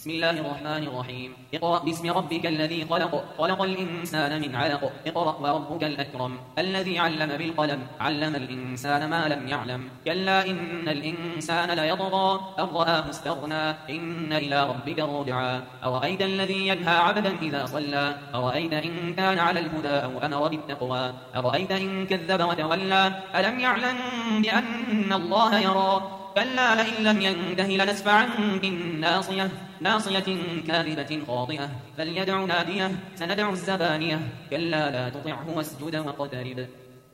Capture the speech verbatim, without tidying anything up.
بسم الله الرحمن الرحيم. اقرأ باسم ربك الذي خلق خلق الإنسان من علق اقرأ وربك الأكرم الذي علم بالقلم علم الإنسان ما لم يعلم كلا إن الإنسان ليطغى أن رآه استغنى إن إلى ربك الرجعى أرأيت الذي ينهى عبدا إذا صلى أرأيت إن كان على الهدى أو أمر بالتقوى أرأيت إن كذب وتولى ألم يعلم بأن الله يرى كلا لئن لم ينته لنسفعا بالناصية ناصية كاذبة خاطئة فليدع ناديه سندع الزبانية كلا لا تطعه واسجد واقترب